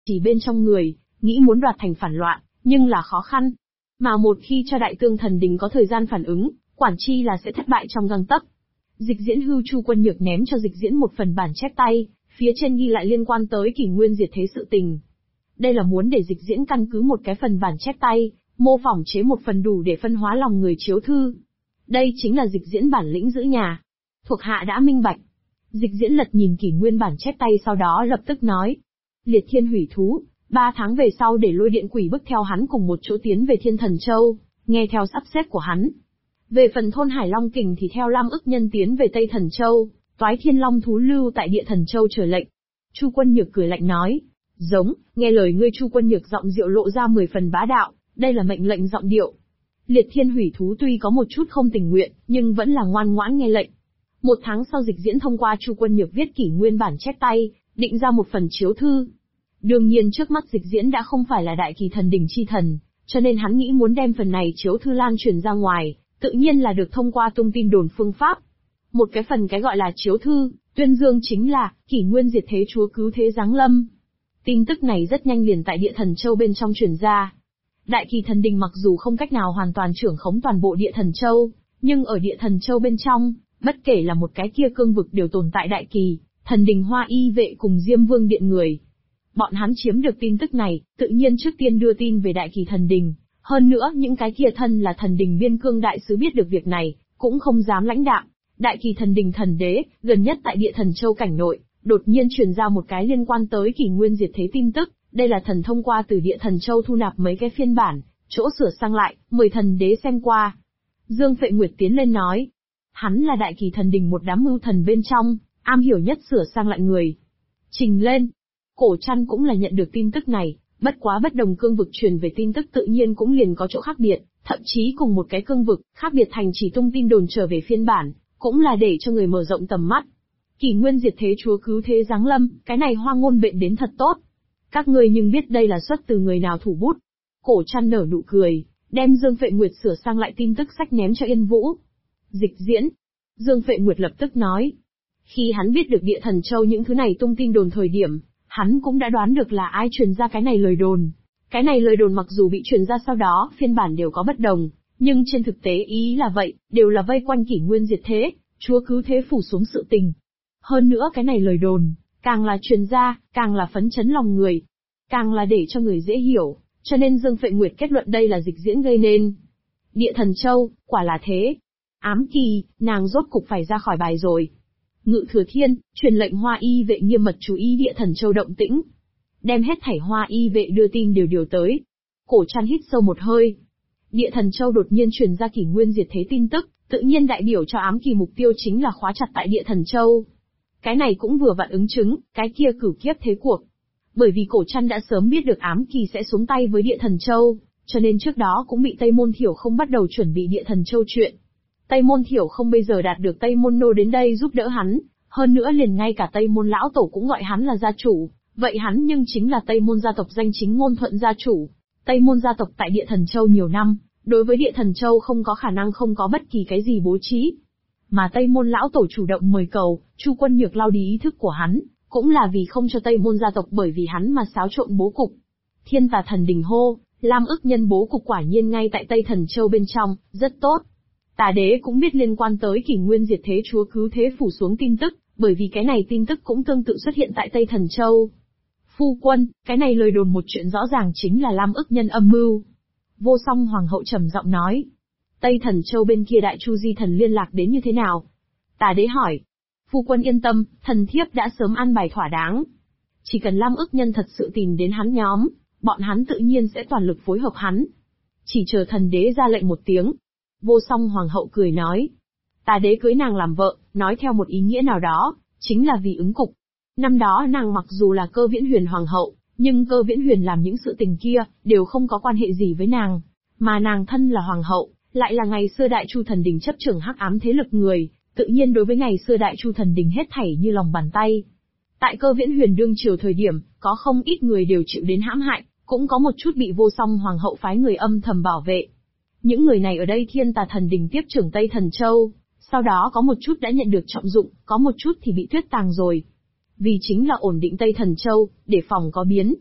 chỉ bên trong người, nghĩ muốn đoạt thành phản loạn, nhưng là khó khăn. Mà một khi cho Đại Tương Thần Đình có thời gian phản ứng, quản chi là sẽ thất bại trong gang tấc. Dịch Diễn hưu Chu Quân Nhược ném cho Dịch Diễn một phần bản chép tay, phía trên ghi lại liên quan tới kỷ nguyên diệt thế sự tình. Đây là muốn để Dịch Diễn căn cứ một cái phần bản chép tay, mô phỏng chế một phần đủ để phân hóa lòng người chiếu thư. Đây chính là Dịch Diễn bản lĩnh giữ nhà. Thuộc hạ đã minh bạch. Dịch Diễn lật nhìn kỷ nguyên bản chép tay, sau đó lập tức nói. Liệt Thiên hủy thú, 3 tháng về sau để Lôi Điện Quỷ bức theo hắn cùng một chỗ tiến về Thiên Thần Châu, nghe theo sắp xếp của hắn. Về phần thôn Hải Long Kình thì theo Lam Ức Nhân tiến về Tây Thần Châu, Toái Thiên Long thú lưu tại Địa Thần Châu chờ lệnh. Chu Quân Nhược cười lạnh nói. Giống, nghe lời ngươi. Chu Quân Nhược giọng điệu lộ ra 10 phần bá đạo, đây là mệnh lệnh giọng điệu. Liệt Thiên hủy thú tuy có một chút không tình nguyện, nhưng vẫn là ngoan ngoãn nghe lệnh. 1 tháng sau Dịch Diễn thông qua Chu Quân Nhược viết kỷ nguyên bản chép tay, định ra một phần chiếu thư. Đương nhiên trước mắt Dịch Diễn đã không phải là Đại Kỳ Thần Đình chi thần, cho nên hắn nghĩ muốn đem phần này chiếu thư lan truyền ra ngoài, tự nhiên là được thông qua tung tin đồn phương pháp. Một cái phần cái gọi là chiếu thư, tuyên dương chính là kỷ nguyên diệt thế chúa cứu thế giáng lâm. Tin tức này rất nhanh liền tại Địa Thần Châu bên trong truyền ra. Đại Kỳ Thần Đình mặc dù không cách nào hoàn toàn trưởng khống toàn bộ Địa Thần Châu, nhưng ở Địa Thần Châu bên trong, bất kể là một cái kia cương vực đều tồn tại Đại Kỳ, Thần Đình Hoa Y Vệ cùng Diêm Vương Điện người. Bọn hắn chiếm được tin tức này, tự nhiên trước tiên đưa tin về Đại Kỳ Thần Đình. Hơn nữa những cái kia thân là Thần Đình Biên Cương đại sứ biết được việc này, cũng không dám lãnh đạm. Đại Kỳ Thần Đình thần đế, gần nhất tại Địa Thần Châu cảnh nội, đột nhiên truyền ra một cái liên quan tới kỷ nguyên diệt thế tin tức. Đây là thần thông qua từ Địa Thần Châu thu nạp mấy cái phiên bản, chỗ sửa sang lại, mời thần đế xem qua. Dương Phệ Nguyệt tiến lên nói. Hắn là Đại Kỳ Thần Đình một đám mưu thần bên trong, am hiểu nhất sửa sang lại người. Trình lên. Cổ Trăn cũng là nhận được tin tức này, bất quá bất đồng cương vực truyền về tin tức tự nhiên cũng liền có chỗ khác biệt, thậm chí cùng một cái cương vực, khác biệt thành chỉ tung tin đồn trở về phiên bản, cũng là để cho người mở rộng tầm mắt. Kỷ nguyên diệt thế chúa cứu thế giáng lâm, cái này hoa ngôn bệnh đến thật tốt. Các ngươi nhưng biết đây là xuất từ người nào thủ bút? Cổ Trăn nở nụ cười, đem Dương Phệ Nguyệt sửa sang lại tin tức sách ném cho Yên Vũ. Dịch Diễn. Dương Phệ Nguyệt lập tức nói. Khi hắn biết được Địa Thần Châu những thứ này tung tin đồn thời điểm, hắn cũng đã đoán được là ai truyền ra cái này lời đồn. Cái này lời đồn mặc dù bị truyền ra sau đó, phiên bản đều có bất đồng, nhưng trên thực tế ý là vậy, đều là vây quanh kỷ nguyên diệt thế, chúa cứu thế phủ xuống sự tình. Hơn nữa cái này lời đồn, càng là truyền ra, càng là phấn chấn lòng người, càng là để cho người dễ hiểu, cho nên Dương Phệ Nguyệt kết luận đây là Dịch Diễn gây nên. Địa Thần Châu, quả là thế. Ám Kỳ, nàng rốt cục phải ra khỏi bài rồi. Ngự Thừa Thiên, truyền lệnh Hoa Y Vệ nghiêm mật chú ý Địa Thần Châu động tĩnh. Đem hết thảy Hoa Y Vệ đưa tin điều tới. Cổ Trăn hít sâu một hơi. Địa Thần Châu đột nhiên truyền ra kỷ nguyên diệt thế tin tức, tự nhiên đại biểu cho Ám Kỳ mục tiêu chính là khóa chặt tại Địa Thần Châu. Cái này cũng vừa vặn ứng chứng, cái kia cửu kiếp thế cuộc. Bởi vì Cổ Trăn đã sớm biết được Ám Kỳ sẽ xuống tay với Địa Thần Châu, cho nên trước đó cũng bị Tây Môn Thiểu Không bắt đầu chuẩn bị Địa Thần Châu chuyện. Tây Môn Thiểu Không bây giờ đạt được Tây Môn Nô đến đây giúp đỡ hắn, hơn nữa liền ngay cả Tây Môn Lão Tổ cũng gọi hắn là gia chủ, vậy hắn nhưng chính là Tây Môn gia tộc danh chính ngôn thuận gia chủ. Tây Môn gia tộc tại Địa Thần Châu nhiều năm, đối với Địa Thần Châu không có khả năng không có bất kỳ cái gì bố trí. Mà Tây Môn Lão Tổ chủ động mời cầu, Chu Quân Nhược lao đi ý thức của hắn, cũng là vì không cho Tây Môn gia tộc bởi vì hắn mà xáo trộn bố cục. Thiên Tà Thần Đình hô, Lam Ức Nhân bố cục quả nhiên ngay tại Tây Thần Châu bên trong, rất tốt. Tà đế cũng biết liên quan tới kỷ nguyên diệt thế chúa cứu thế phủ xuống tin tức, bởi vì cái này tin tức cũng tương tự xuất hiện tại Tây Thần Châu. Phu quân, cái này lời đồn một chuyện rõ ràng chính là Lam Ức Nhân âm mưu. Vô Song Hoàng hậu trầm giọng nói. Tây Thần Châu bên kia Đại Chu Di Thần liên lạc đến như thế nào? Tà đế hỏi. Phu quân yên tâm, thần thiếp đã sớm an bài thỏa đáng. Chỉ cần Lam Ức Nhân thật sự tìm đến hắn nhóm, bọn hắn tự nhiên sẽ toàn lực phối hợp hắn. Chỉ chờ thần đế ra lệnh một tiếng. Vô Song Hoàng hậu cười nói. Tà đế cưới nàng làm vợ, nói theo một ý nghĩa nào đó, chính là vì ứng cục. Năm đó nàng mặc dù là Cơ Viễn Huyền Hoàng hậu, nhưng Cơ Viễn Huyền làm những sự tình kia, đều không có quan hệ gì với nàng. Mà nàng thân là Hoàng hậu, lại là ngày xưa Đại Chu Thần Đình chấp trưởng hắc ám thế lực người, tự nhiên đối với ngày xưa Đại Chu Thần Đình hết thảy như lòng bàn tay. Tại Cơ Viễn Huyền đương triều thời điểm, có không ít người đều chịu đến hãm hại, cũng có một chút bị Vô Song Hoàng hậu phái người âm thầm bảo vệ. Những người này ở đây Thiên Tà Thần Đình tiếp trưởng Tây Thần Châu, sau đó có một chút đã nhận được trọng dụng, có một chút thì bị tuyết tàng rồi. Vì chính là ổn định Tây Thần Châu, để phòng có biến.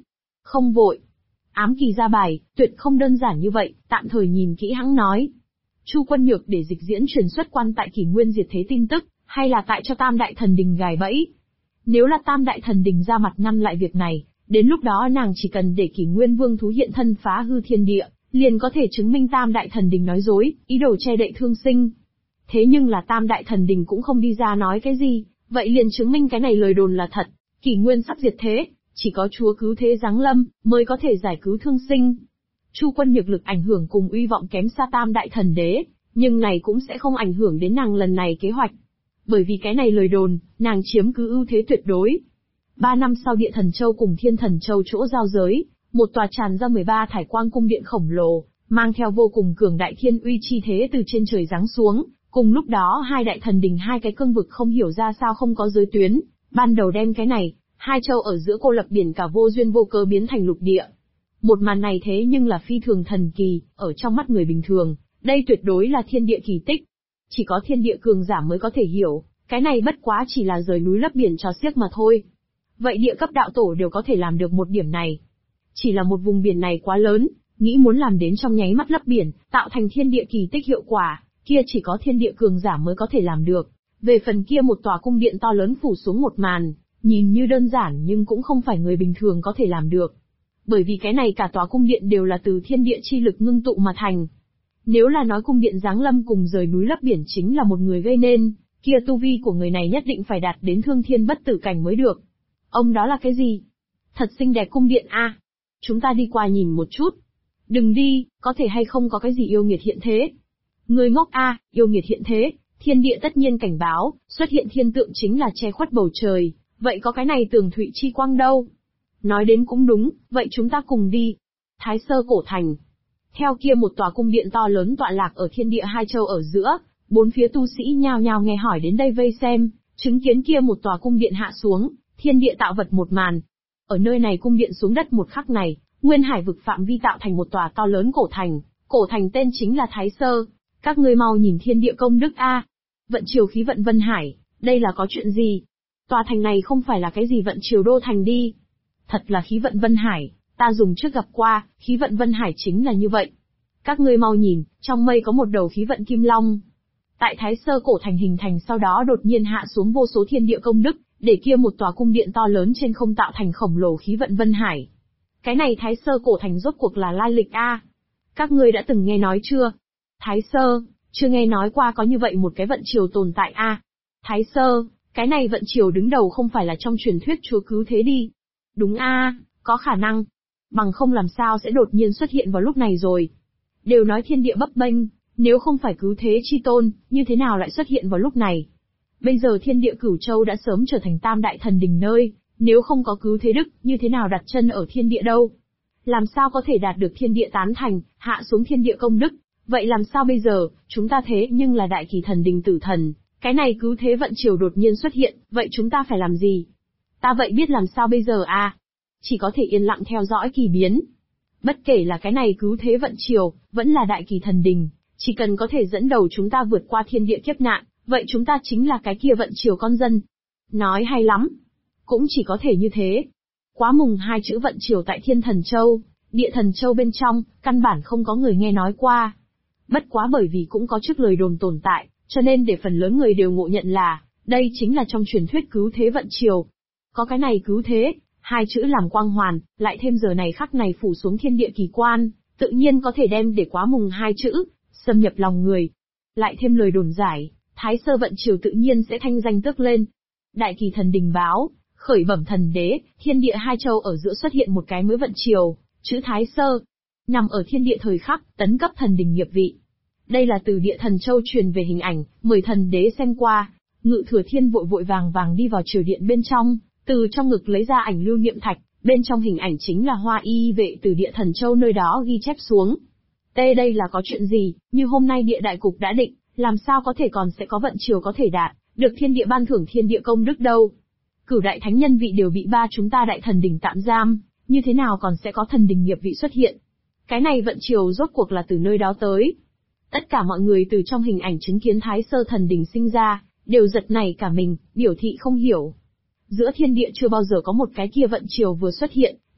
Không vội. Ám kỳ ra bài, tuyệt không đơn giản như vậy, tạm thời nhìn kỹ hãng nói. Chu Quân Nhược để Dịch Diễn truyền xuất quan tại Kỷ Nguyên diệt thế tin tức, hay là tại cho Tam Đại Thần Đình gài bẫy? Nếu là Tam Đại Thần Đình ra mặt ngăn lại việc này, đến lúc đó nàng chỉ cần để Kỷ Nguyên Vương thú hiện thân phá hư thiên địa, liền có thể chứng minh Tam Đại Thần Đình nói dối, ý đồ che đậy thương sinh. Thế nhưng là Tam Đại Thần Đình cũng không đi ra nói cái gì, vậy liền chứng minh cái này lời đồn là thật, Kỷ Nguyên sắp diệt thế, chỉ có Chúa cứu thế giáng lâm, mới có thể giải cứu thương sinh. Chu Quân Nhược lực ảnh hưởng cùng uy vọng kém xa Tam Đại Thần Đế, nhưng này cũng sẽ không ảnh hưởng đến nàng lần này kế hoạch. Bởi vì cái này lời đồn, nàng chiếm cứ ưu thế tuyệt đối. 3 năm sau Địa Thần Châu cùng Thiên Thần Châu chỗ giao giới, một tòa tràn ra 13 thải quang cung điện khổng lồ, mang theo vô cùng cường đại thiên uy chi thế từ trên trời giáng xuống. Cùng lúc đó hai đại thần đình hai cái cương vực không hiểu ra sao không có giới tuyến, ban đầu đem cái này, hai châu ở giữa cô lập biển cả vô duyên vô cớ biến thành lục địa. Một màn này thế nhưng là phi thường thần kỳ, ở trong mắt người bình thường, đây tuyệt đối là thiên địa kỳ tích. Chỉ có thiên địa cường giả mới có thể hiểu, cái này bất quá chỉ là rời núi lấp biển cho xiếc mà thôi. Vậy địa cấp đạo tổ đều có thể làm được một điểm này. Chỉ là một vùng biển này quá lớn, nghĩ muốn làm đến trong nháy mắt lấp biển, tạo thành thiên địa kỳ tích hiệu quả, kia chỉ có thiên địa cường giả mới có thể làm được. Về phần kia một tòa cung điện to lớn phủ xuống một màn, nhìn như đơn giản nhưng cũng không phải người bình thường có thể làm được. Bởi vì cái này cả tòa cung điện đều là từ thiên địa chi lực ngưng tụ mà thành. Nếu là nói cung điện giáng lâm cùng rời núi lấp biển chính là một người gây nên, kia tu vi của người này nhất định phải đạt đến thương thiên bất tử cảnh mới được. Ông đó là cái gì? Thật xinh đẹp cung điện a. Chúng ta đi qua nhìn một chút. Đừng đi, có thể hay không có cái gì yêu nghiệt hiện thế. Người ngốc a, yêu nghiệt hiện thế, thiên địa tất nhiên cảnh báo, xuất hiện thiên tượng chính là che khuất bầu trời, vậy có cái này tường thụy chi quang đâu? Nói đến cũng đúng, vậy chúng ta cùng đi. Thái Sơ Cổ Thành. Theo kia một tòa cung điện to lớn tọa lạc ở thiên địa hai châu ở giữa, bốn phía tu sĩ nhao nhao nghe hỏi đến đây vây xem, chứng kiến kia một tòa cung điện hạ xuống, thiên địa tạo vật một màn. Ở nơi này cung điện xuống đất một khắc này, nguyên hải vực phạm vi tạo thành một tòa to lớn cổ thành tên chính là Thái Sơ. Các ngươi mau nhìn thiên địa công đức a. Vận triều khí vận Vân Hải, đây là có chuyện gì? Tòa thành này không phải là cái gì vận triều đô thành đi. Thật là khí vận Vân Hải, ta dùng trước gặp qua, khí vận Vân Hải chính là như vậy. Các ngươi mau nhìn, trong mây có một đầu khí vận Kim Long. Tại Thái Sơ Cổ Thành hình thành sau đó đột nhiên hạ xuống vô số thiên địa công đức, để kia một tòa cung điện to lớn trên không tạo thành khổng lồ khí vận Vân Hải. Cái này Thái Sơ Cổ Thành rốt cuộc là lai lịch a? Các ngươi đã từng nghe nói chưa? Thái Sơ, chưa nghe nói qua có như vậy một cái vận triều tồn tại a. Thái Sơ, cái này vận triều đứng đầu không phải là trong truyền thuyết Chúa cứu thế đi. Đúng a, có khả năng. Bằng không làm sao sẽ đột nhiên xuất hiện vào lúc này rồi. Đều nói thiên địa bấp bênh, nếu không phải cứu thế chi tôn, như thế nào lại xuất hiện vào lúc này? Bây giờ thiên địa Cửu Châu đã sớm trở thành Tam Đại Thần Đình nơi, nếu không có cứu thế đức, như thế nào đặt chân ở thiên địa đâu? Làm sao có thể đạt được thiên địa tán thành, hạ xuống thiên địa công đức? Vậy làm sao bây giờ, chúng ta thế nhưng là Đại Kỳ Thần Đình tử thần, cái này cứu thế vận triều đột nhiên xuất hiện, vậy chúng ta phải làm gì? Ta vậy biết làm sao bây giờ à? Chỉ có thể yên lặng theo dõi kỳ biến. Bất kể là cái này cứu thế vận triều, vẫn là Đại Kỳ Thần Đình, chỉ cần có thể dẫn đầu chúng ta vượt qua thiên địa kiếp nạn, vậy chúng ta chính là cái kia vận triều con dân. Nói hay lắm. Cũng chỉ có thể như thế. Quá mùng hai chữ vận triều tại Thiên Thần Châu, Địa Thần Châu bên trong, căn bản không có người nghe nói qua. Bất quá bởi vì cũng có trước lời đồn tồn tại, cho nên để phần lớn người đều ngộ nhận là, đây chính là trong truyền thuyết cứu thế vận triều. Có cái này cứu thế, hai chữ làm quang hoàn, lại thêm giờ này khắc này phủ xuống thiên địa kỳ quan, tự nhiên có thể đem để quá mùng hai chữ, xâm nhập lòng người. Lại thêm lời đồn giải, Thái Sơ vận triều tự nhiên sẽ thanh danh tước lên. Đại Kỳ Thần Đình báo, khởi bẩm thần đế, thiên địa hai châu ở giữa xuất hiện một cái mới vận triều, chữ Thái Sơ. Nằm ở thiên địa thời khắc, tấn cấp thần đình nghiệp vị. Đây là từ Địa Thần Châu truyền về hình ảnh, mời thần đế xem qua. Ngự Thừa Thiên vội vội vàng vàng đi vào triều điện bên trong, từ trong ngực lấy ra ảnh lưu niệm thạch, bên trong hình ảnh chính là Hoa Y vệ từ Địa Thần Châu nơi đó ghi chép xuống. Đây là có chuyện gì, như hôm nay địa đại cục đã định, làm sao có thể còn sẽ có vận triều có thể đạt, được thiên địa ban thưởng thiên địa công đức đâu. Cửu đại thánh nhân vị đều bị ba chúng ta đại thần đình tạm giam, như thế nào còn sẽ có thần đình nghiệp vị xuất hiện. Cái này vận triều rốt cuộc là từ nơi đó tới. Tất cả mọi người từ trong hình ảnh chứng kiến Thái Sơ thần đình sinh ra, đều giật nảy cả mình, biểu thị không hiểu. Giữa thiên địa chưa bao giờ có một cái kia vận triều vừa xuất hiện,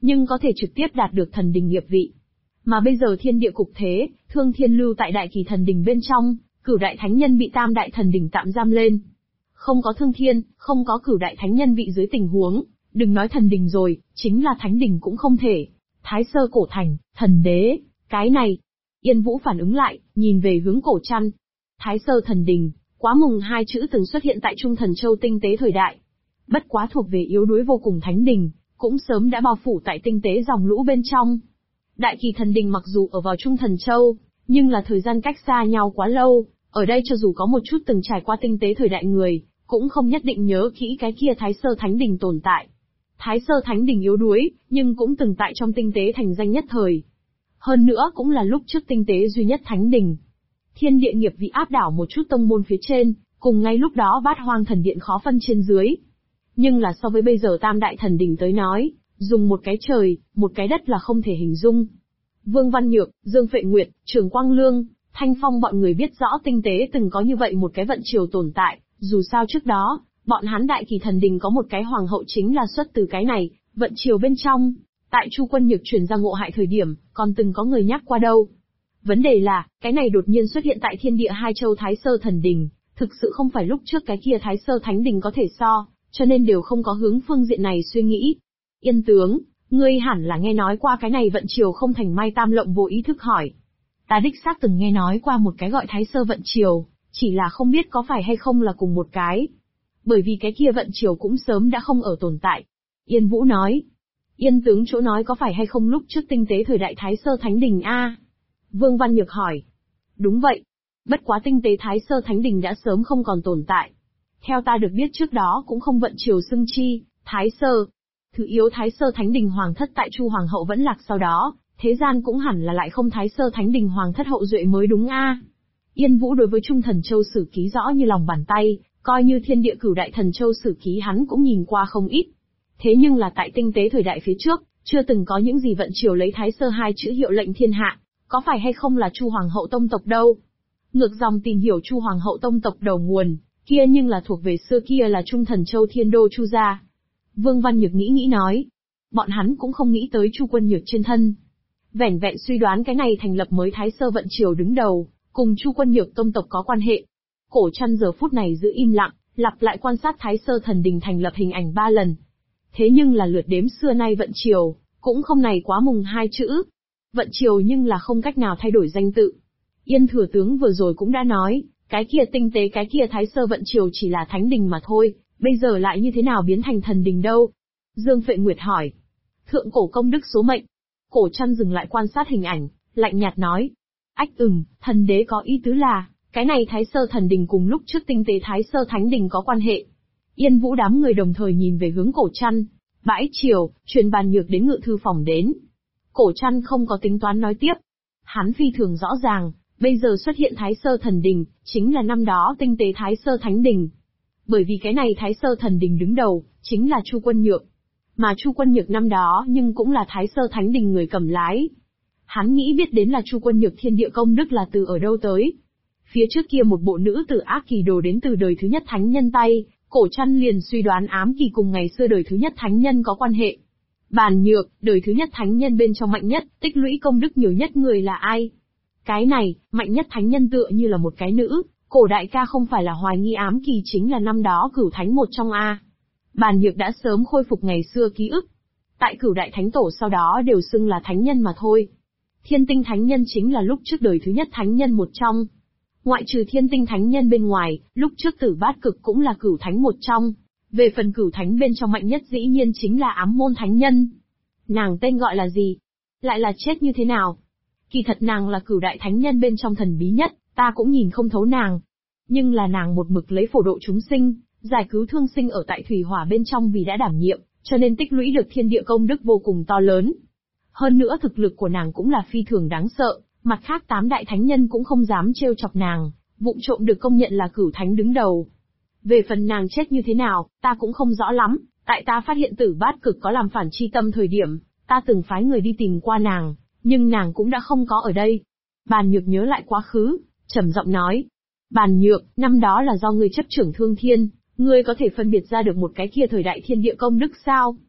nhưng có thể trực tiếp đạt được thần đình nghiệp vị. Mà bây giờ thiên địa cục thế, Thương Thiên lưu tại đại kỳ thần đình bên trong, Cửu đại thánh nhân bị Tam đại thần đình tạm giam lên. Không có Thương Thiên, không có Cửu đại thánh nhân vị dưới tình huống, đừng nói thần đình rồi, chính là thánh đình cũng không thể. Thái Sơ Cổ Thành, thần đế, cái này. Yên Vũ phản ứng lại, nhìn về hướng Cổ Trăn. Thái Sơ thần đình, quá mùng hai chữ từng xuất hiện tại Trung Thần Châu tinh tế thời đại. Bất quá thuộc về yếu đuối vô cùng thánh đình, cũng sớm đã bao phủ tại tinh tế dòng lũ bên trong. Đại kỳ thần đình mặc dù ở vào Trung Thần Châu, nhưng là thời gian cách xa nhau quá lâu, ở đây cho dù có một chút từng trải qua tinh tế thời đại người, cũng không nhất định nhớ kỹ cái kia Thái Sơ Thánh Đình tồn tại. Thái Sơ Thánh Đình yếu đuối, nhưng cũng từng tại trong tinh tế thành danh nhất thời. Hơn nữa cũng là lúc trước tinh tế duy nhất Thánh Đình. Thiên địa nghiệp vị áp đảo một chút tông môn phía trên, cùng ngay lúc đó Bát Hoang Thần Điện khó phân trên dưới. Nhưng là so với bây giờ Tam Đại Thần Đình tới nói, dùng một cái trời, một cái đất là không thể hình dung. Vương Văn Nhược, Dương Phệ Nguyệt, Trường Quang Lương, Thanh Phong bọn người biết rõ tinh tế từng có như vậy một cái vận triều tồn tại, dù sao trước đó, bọn hắn Đại Kỳ Thần Đình có một cái hoàng hậu chính là xuất từ cái này, vận triều bên trong. Tại Chu Quân Nhược truyền ra ngộ hại thời điểm, còn từng có người nhắc qua đâu. Vấn đề là, cái này đột nhiên xuất hiện tại thiên địa hai châu Thái Sơ Thần Đình, thực sự không phải lúc trước cái kia Thái Sơ Thánh Đình có thể so, cho nên đều không có hướng phương diện này suy nghĩ. Yên tướng, ngươi hẳn là nghe nói qua cái này vận triều không thành may Tam Lộng vô ý thức hỏi. Ta đích xác từng nghe nói qua một cái gọi Thái Sơ vận triều, chỉ là không biết có phải hay không là cùng một cái. Bởi vì cái kia vận triều cũng sớm đã không ở tồn tại. Yên Vũ nói. Yên tướng chỗ nói có phải hay không lúc trước tinh tế thời đại Thái Sơ Thánh Đình a? Vương Văn Nhược hỏi. Đúng vậy. Bất quá tinh tế Thái Sơ Thánh Đình đã sớm không còn tồn tại. Theo ta được biết trước đó cũng không vận triều xưng chi, Thái Sơ. Thứ yếu Thái Sơ Thánh Đình Hoàng thất tại Chu Hoàng hậu vẫn lạc sau đó, thế gian cũng hẳn là lại không Thái Sơ Thánh Đình Hoàng thất hậu duệ mới đúng a. Yên Vũ đối với Trung Thần Châu sử ký rõ như lòng bàn tay, coi như thiên địa Cửu đại thần châu sử ký hắn cũng nhìn qua không ít. Thế nhưng là tại tinh tế thời đại phía trước, chưa từng có những gì vận triều lấy Thái Sơ hai chữ hiệu lệnh thiên hạ, có phải hay không là Chu Hoàng hậu tông tộc đâu. Ngược dòng tìm hiểu Chu Hoàng hậu tông tộc đầu nguồn, kia nhưng là thuộc về xưa kia là Trung Thần Châu thiên đô Chu gia. Vương Văn Nhược nghĩ nói. Bọn hắn cũng không nghĩ tới Chu Quân Nhược trên thân. Vẻn vẹn suy đoán cái này thành lập mới Thái Sơ vận triều đứng đầu, cùng Chu Quân Nhược tông tộc có quan hệ. Cổ Trăn giờ phút này giữ im lặng, lặp lại quan sát Thái Sơ thần đình thành lập hình ảnh 3 lần. Thế nhưng là lượt đếm xưa nay vận triều, cũng không này quá mùng hai chữ. Vận triều nhưng là không cách nào thay đổi danh tự. Yên thừa tướng vừa rồi cũng đã nói, cái kia tinh tế cái kia Thái Sơ vận triều chỉ là thánh đình mà thôi, bây giờ lại như thế nào biến thành thần đình đâu? Dương Phệ Nguyệt hỏi. Thượng cổ công đức số mệnh. Cổ Trăn dừng lại quan sát hình ảnh, lạnh nhạt nói. Ách thần đế có ý tứ là, cái này Thái Sơ thần đình cùng lúc trước tinh tế Thái Sơ thánh đình có quan hệ. Yên Vũ đám người đồng thời nhìn về hướng Cổ Trăn. Bãi chiều, truyền Bàn Nhược đến ngự thư phòng đến. Cổ Trăn không có tính toán nói tiếp. Hắn phi thường rõ ràng, bây giờ xuất hiện Thái Sơ thần đình, chính là năm đó tinh tế Thái Sơ thánh đình. Bởi vì cái này Thái Sơ thần đình đứng đầu, chính là Chu Quân Nhược. Mà Chu Quân Nhược năm đó nhưng cũng là Thái Sơ thánh đình người cầm lái. Hắn nghĩ biết đến là Chu Quân Nhược thiên địa công đức là từ ở đâu tới. Phía trước kia một bộ nữ tử ác kỳ đồ đến từ đời thứ nhất thánh nhân tay, Cổ Trăn liền suy đoán ám kỳ cùng ngày xưa đời thứ nhất thánh nhân có quan hệ. Bàn Nhược, đời thứ nhất thánh nhân bên trong mạnh nhất, tích lũy công đức nhiều nhất người là ai? Cái này, mạnh nhất thánh nhân tựa như là một cái nữ, Cổ đại ca không phải là hoài nghi ám kỳ chính là năm đó Cửu Thánh một trong a. Bàn Nhược đã sớm khôi phục ngày xưa ký ức. Tại Cửu đại thánh tổ sau đó đều xưng là thánh nhân mà thôi. Thiên tinh thánh nhân chính là lúc trước đời thứ nhất thánh nhân một trong. Ngoại trừ thiên tinh thánh nhân bên ngoài, lúc trước Tử Bát Cực cũng là Cửu Thánh một trong. Về phần Cửu Thánh bên trong mạnh nhất dĩ nhiên chính là Ám Môn Thánh Nhân. Nàng tên gọi là gì? Lại là chết như thế nào? Kỳ thật nàng là Cửu đại thánh nhân bên trong thần bí nhất, ta cũng nhìn không thấu nàng. Nhưng là nàng một mực lấy phổ độ chúng sinh, giải cứu thương sinh ở tại thủy hỏa bên trong vì đã đảm nhiệm, cho nên tích lũy được thiên địa công đức vô cùng to lớn. Hơn nữa thực lực của nàng cũng là phi thường đáng sợ, mặt khác 8 đại thánh nhân cũng không dám trêu chọc nàng, vụng trộm được công nhận là Cửu Thánh đứng đầu. Về phần nàng chết như thế nào, ta cũng không rõ lắm, tại ta phát hiện Tử Bát Cực có làm phản chi tâm thời điểm, ta từng phái người đi tìm qua nàng, nhưng nàng cũng đã không có ở đây. Bàn Nhược nhớ lại quá khứ, trầm giọng nói. Bàn Nhược, năm đó là do ngươi chấp trưởng Thương Thiên, ngươi có thể phân biệt ra được một cái kia thời đại thiên địa công đức sao?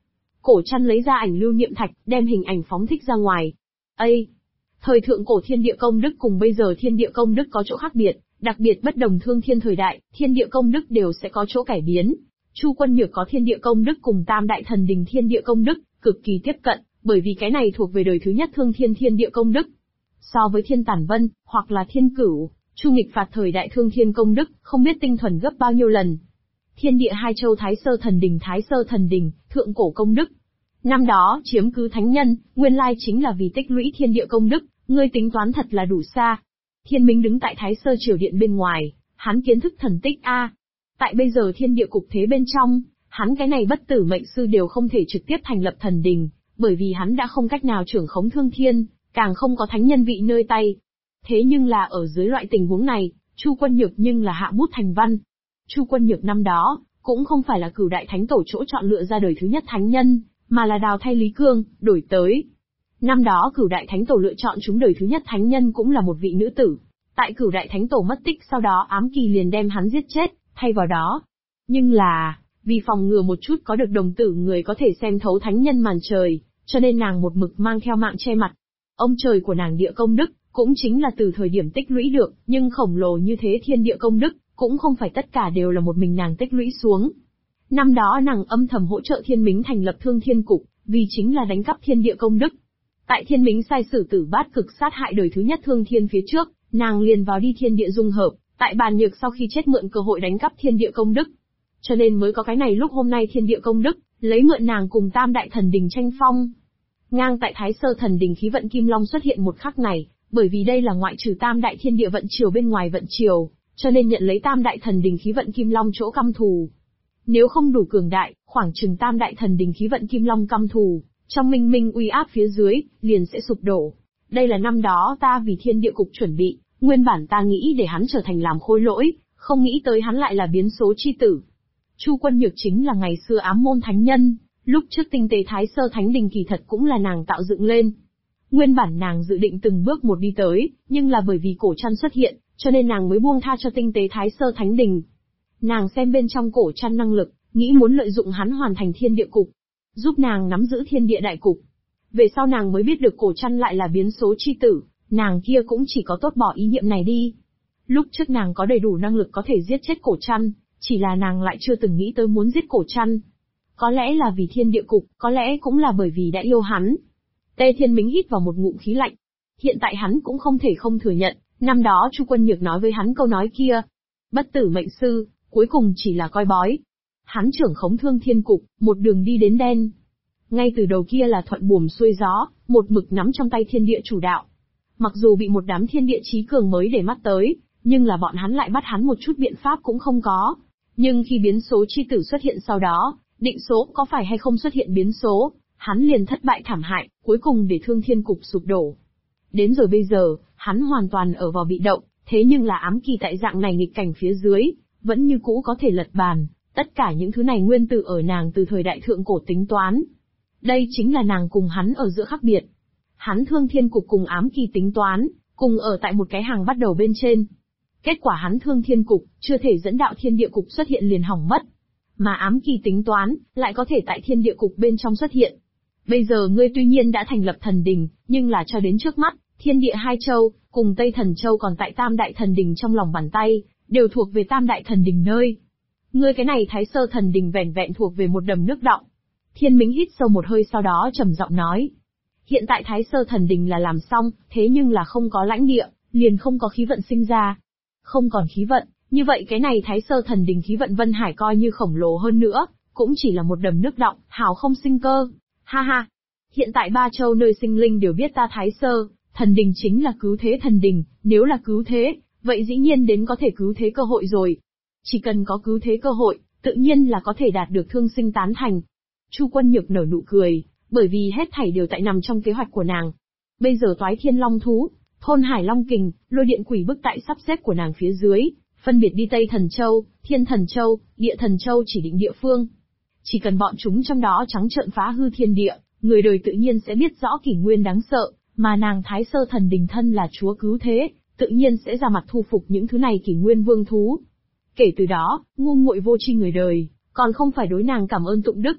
Cổ Trăn lấy ra ảnh lưu niệm thạch, đem hình ảnh phóng thích ra ngoài. Ây! Thời thượng cổ thiên địa công đức cùng bây giờ thiên địa công đức có chỗ khác biệt, đặc biệt bất đồng thương thiên thời đại, thiên địa công đức đều sẽ có chỗ cải biến. Chu Quân Nhược có thiên địa công đức cùng Tam Đại Thần Đình thiên địa công đức, cực kỳ tiếp cận, bởi vì cái này thuộc về đời thứ nhất thương thiên thiên địa công đức. So với Thiên Tản Vân, hoặc là Thiên Cửu, Chu Nghịch Phạt thời đại thương thiên công đức, không biết tinh thuần gấp bao nhiêu lần. Thiên địa hai châu Thái Sơ Thần Đình, thượng cổ công đức. Năm đó, chiếm cứ thánh nhân, nguyên lai chính là vì tích lũy thiên địa công đức, ngươi tính toán thật là đủ xa. Thiên Minh đứng tại Thái Sơ Triều Điện bên ngoài, hắn kiến thức thần tích A. Tại bây giờ thiên địa cục thế bên trong, hắn cái này bất tử mệnh sư đều không thể trực tiếp thành lập thần đình, bởi vì hắn đã không cách nào trưởng khống thương thiên, càng không có thánh nhân vị nơi tay. Thế nhưng là ở dưới loại tình huống này, Chu Quân Nhược nhưng là hạ bút thành văn. Chu Quân Nhược năm đó, cũng không phải là Cửu Đại Thánh Tổ chỗ chọn lựa ra đời thứ nhất thánh nhân, mà là đào thay Lý Cương, đổi tới. Năm đó Cửu Đại Thánh Tổ lựa chọn chúng đời thứ nhất thánh nhân cũng là một vị nữ tử. Tại Cửu Đại Thánh Tổ mất tích sau đó ám kỳ liền đem hắn giết chết, thay vào đó. Nhưng là, vì phòng ngừa một chút có được đồng tử người có thể xem thấu thánh nhân màn trời, cho nên nàng một mực mang theo mạng che mặt. Ông trời của nàng địa công đức, cũng chính là từ thời điểm tích lũy được, nhưng khổng lồ như thế thiên địa công đức, cũng không phải tất cả đều là một mình nàng tích lũy xuống. Năm đó nàng âm thầm hỗ trợ Thiên Mính thành lập Thương Thiên Cục, vì chính là đánh cắp thiên địa công đức. Tại Thiên Mính sai sử tử bát cực sát hại đời thứ nhất Thương Thiên phía trước, nàng liền vào đi thiên địa dung hợp, tại Bàn Nhược sau khi chết mượn cơ hội đánh cắp thiên địa công đức. Cho nên mới có cái này lúc hôm nay thiên địa công đức, lấy mượn nàng cùng Tam Đại Thần Đình tranh phong. Ngang tại Thái Sơ Thần Đình khí vận Kim Long xuất hiện một khắc này, bởi vì đây là ngoại trừ Tam Đại Thiên Địa vận chiều bên ngoài vận chiều, cho nên nhận lấy Tam Đại Thần Đình khí vận Kim Long chỗ căm thù. Nếu không đủ cường đại, khoảng chừng Tam Đại Thần Đình khí vận Kim Long căm thù, trong minh minh uy áp phía dưới, liền sẽ sụp đổ. Đây là năm đó ta vì thiên địa cục chuẩn bị, nguyên bản ta nghĩ để hắn trở thành làm khôi lỗi, không nghĩ tới hắn lại là biến số chi tử. Chu Quân Nhược chính là ngày xưa ám môn thánh nhân, lúc trước tinh tế Thái Sơ Thánh Đình kỳ thật cũng là nàng tạo dựng lên. Nguyên bản nàng dự định từng bước một đi tới, nhưng là bởi vì Cổ Trăn xuất hiện, cho nên nàng mới buông tha cho tinh tế Thái Sơ Thánh Đình. Nàng xem bên trong Cổ Trăn năng lực, nghĩ muốn lợi dụng hắn hoàn thành thiên địa cục, giúp nàng nắm giữ thiên địa đại cục. Về sau nàng mới biết được Cổ Trăn lại là biến số chi tử, nàng kia cũng chỉ có tốt bỏ ý niệm này đi. Lúc trước nàng có đầy đủ năng lực có thể giết chết Cổ Trăn, chỉ là nàng lại chưa từng nghĩ tới muốn giết Cổ Trăn. Có lẽ là vì thiên địa cục, có lẽ cũng là bởi vì đã yêu hắn. Tê Thiên Mính hít vào một ngụm khí lạnh. Hiện tại hắn cũng không thể không thừa nhận, năm đó Chu Quân Nhược nói với hắn câu nói kia. Bất tử mệnh sư, cuối cùng chỉ là coi bói. Hắn trưởng khống Thương Thiên Cục, một đường đi đến đen. Ngay từ đầu kia là thuận buồm xuôi gió, một mực nắm trong tay thiên địa chủ đạo. Mặc dù bị một đám thiên địa chí cường mới để mắt tới, nhưng là bọn hắn lại bắt hắn một chút biện pháp cũng không có. Nhưng khi biến số chi tử xuất hiện sau đó, định số có phải hay không xuất hiện biến số, hắn liền thất bại thảm hại, cuối cùng để Thương Thiên Cục sụp đổ. Đến rồi bây giờ, hắn hoàn toàn ở vào bị động, thế nhưng là ám kỳ tại dạng này nghịch cảnh phía dưới, vẫn như cũ có thể lật bàn, tất cả những thứ này nguyên tử ở nàng từ thời đại thượng cổ tính toán. Đây chính là nàng cùng hắn ở giữa khác biệt. Hắn Thương Thiên Cục cùng ám kỳ tính toán, cùng ở tại một cái hàng bắt đầu bên trên. Kết quả hắn Thương Thiên Cục, chưa thể dẫn đạo thiên địa cục xuất hiện liền hỏng mất. Mà ám kỳ tính toán, lại có thể tại thiên địa cục bên trong xuất hiện. Bây giờ ngươi tuy nhiên đã thành lập thần đình, nhưng là cho đến trước mắt, thiên địa hai châu, cùng Tây Thần Châu còn tại Tam Đại Thần Đình trong lòng bàn tay, đều thuộc về Tam Đại Thần Đình nơi. Ngươi cái này Thái Sơ Thần Đình vẻn vẹn thuộc về một đầm nước đọng. Thiên Mính hít sâu một hơi sau đó trầm giọng nói. Hiện tại Thái Sơ Thần Đình là làm xong, thế nhưng là không có lãnh địa, liền không có khí vận sinh ra. Không còn khí vận, như vậy cái này Thái Sơ Thần Đình khí vận Vân Hải coi như khổng lồ hơn nữa, cũng chỉ là một đầm nước đọng, hào không sinh cơ. Ha ha! Hiện tại ba châu nơi sinh linh đều biết ta Thái Sơ Thần Đình chính là cứu thế thần đình, nếu là cứu thế, vậy dĩ nhiên đến có thể cứu thế cơ hội rồi. Chỉ cần có cứu thế cơ hội, tự nhiên là có thể đạt được thương sinh tán thành. Chu Quân Nhược nở nụ cười, bởi vì hết thảy đều tại nằm trong kế hoạch của nàng. Bây giờ Toái Thiên Long Thú, Thôn Hải Long Kình, Lôi Điện Quỷ Bức tại sắp xếp của nàng phía dưới, phân biệt đi Tây Thần Châu, Thiên Thần Châu, Địa Thần Châu chỉ định địa phương. Chỉ cần bọn chúng trong đó trắng trợn phá hư thiên địa, người đời tự nhiên sẽ biết rõ kỷ nguyên đáng sợ, mà nàng Thái Sơ Thần Đình thân là chúa cứu thế, tự nhiên sẽ ra mặt thu phục những thứ này kỷ nguyên vương thú. Kể từ đó, ngu muội vô tri người đời, còn không phải đối nàng cảm ơn tụng đức.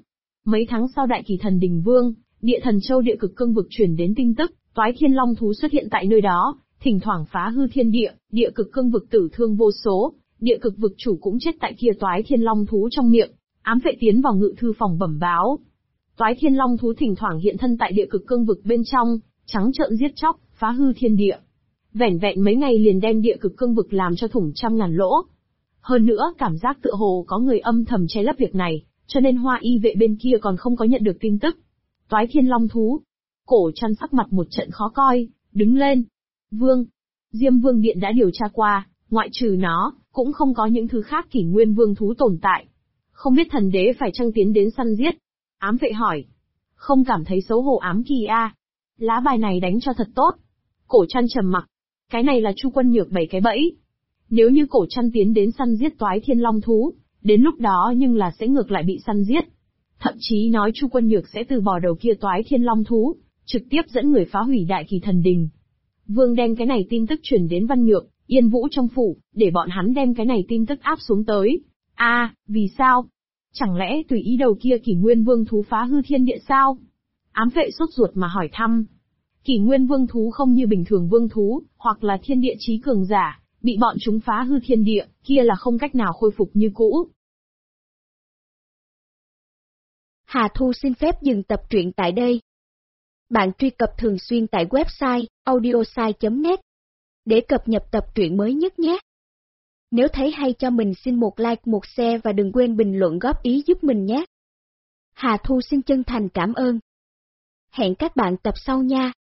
Mấy tháng sau Đại Kỳ Thần Đình Vương, Địa Thần Châu Địa Cực Cương vực truyền đến tin tức, Toái Thiên Long thú xuất hiện tại nơi đó, thỉnh thoảng phá hư thiên địa, Địa Cực Cương vực tử thương vô số, Địa Cực vực chủ cũng chết tại kia Toái Thiên Long thú trong miệng. Ám Vệ tiến vào ngự thư phòng bẩm báo. Toái Thiên Long thú thỉnh thoảng hiện thân tại Địa Cực Cương vực bên trong, trắng trợn giết chóc, phá hư thiên địa. Vẻn vẹn mấy ngày liền đem Địa Cực Cương vực làm cho thủng trăm ngàn lỗ. Hơn nữa, cảm giác tựa hồ có người âm thầm che lấp việc này, cho nên Hoa Y vệ bên kia còn không có nhận được tin tức. Toái Thiên Long thú. Cổ Trăn sắc mặt một trận khó coi, đứng lên. Vương. Diêm Vương Điện đã điều tra qua, ngoại trừ nó, cũng không có những thứ khác kỷ nguyên vương thú tồn tại. Không biết thần đế phải chăng tiến đến săn giết? Ám Vệ hỏi. Không cảm thấy xấu hổ Ám Kỳ a? Lá bài này đánh cho thật tốt. Cổ Trăn trầm mặc. Cái này là Chu Quân Nhược bày cái bẫy. Nếu như Cổ Trăn tiến đến săn giết Toái Thiên Long thú, đến lúc đó nhưng là sẽ ngược lại bị săn giết. Thậm chí nói Chu Quân Nhược sẽ từ bỏ đầu kia Toái Thiên Long thú, trực tiếp dẫn người phá hủy Đại Kỳ Thần Đình. Vương đem cái này tin tức truyền đến Văn Nhược, Yên Vũ trong phủ, để bọn hắn đem cái này tin tức áp xuống tới. Vì sao? Chẳng lẽ tùy ý đầu kia Kỷ Nguyên Vương thú phá hư thiên địa sao? Ám Vệ sốt ruột mà hỏi thăm. Kỷ Nguyên Vương thú không như bình thường vương thú, hoặc là thiên địa chí cường giả, bị bọn chúng phá hư thiên địa, kia là không cách nào khôi phục như cũ. Hà Thu xin phép dừng tập truyện tại đây. Bạn truy cập thường xuyên tại website audiosai.net để cập nhật tập truyện mới nhất nhé. Nếu thấy hay cho mình xin một like, một share và đừng quên bình luận góp ý giúp mình nhé. Hà Thu xin chân thành cảm ơn. Hẹn các bạn tập sau nha.